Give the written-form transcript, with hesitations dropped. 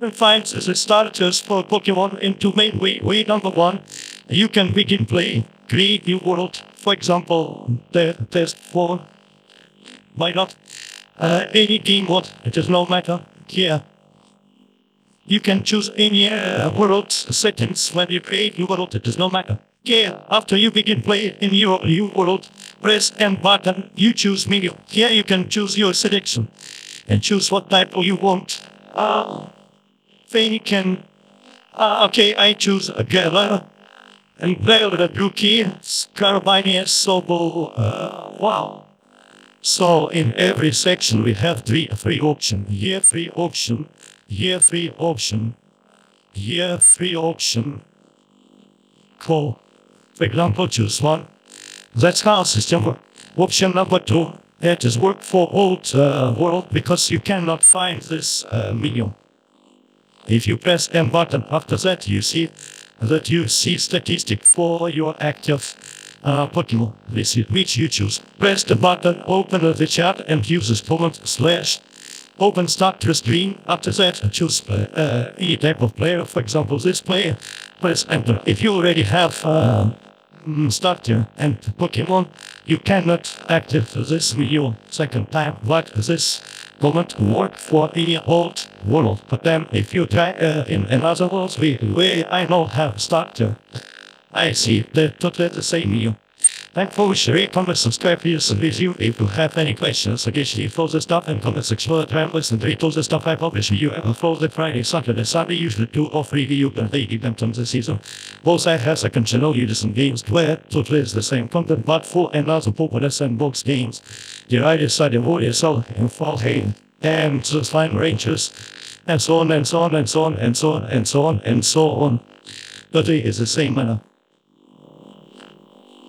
and find the starters for Pokemon into main way. Number one, you can begin play, create new world. For example, the test for why not? Any game mode, it is no matter. Here, you can choose any world settings when you create new world, it does not matter. Here, after you begin play in your new world, press M button, you choose menu. Here you can choose your selection and choose what type you want. Then you can, okay, I choose a Gala and play with a Rookie, Scarabine, Sobo, wow. So in every section we have three options. Here free option, here free option, here free option. Cool. For example, choose one. That's how system works. Option number two. It is work for old world because you cannot find this menu. If you press M button after that, you see statistic for your active Pokemon. This is which you choose. Press the button, open the chat, and use this command / open starter screen. After that, choose any type of player. For example, this player. Press enter. If you already have starter and Pokemon, you cannot activate this menu second time. But this command work for any old world. But then, if you try in another world where I don't have starter, I see they're totally the same menu. Thanks for sharing, comment, subscribe to this video. If you have any questions, suggestions for the stuff and comment section, try and listen to all the stuff I publish. You ever for the Friday, Saturday, Sunday, usually 2 or 3 videos per day depends on the season. Both I have second channel, you listen games where totally is the same content, but for another popular sandbox games. The I decided what is all in fall hay and the slime rangers, and so on and so on and so on and so on and so on and so on. But it is the same manner.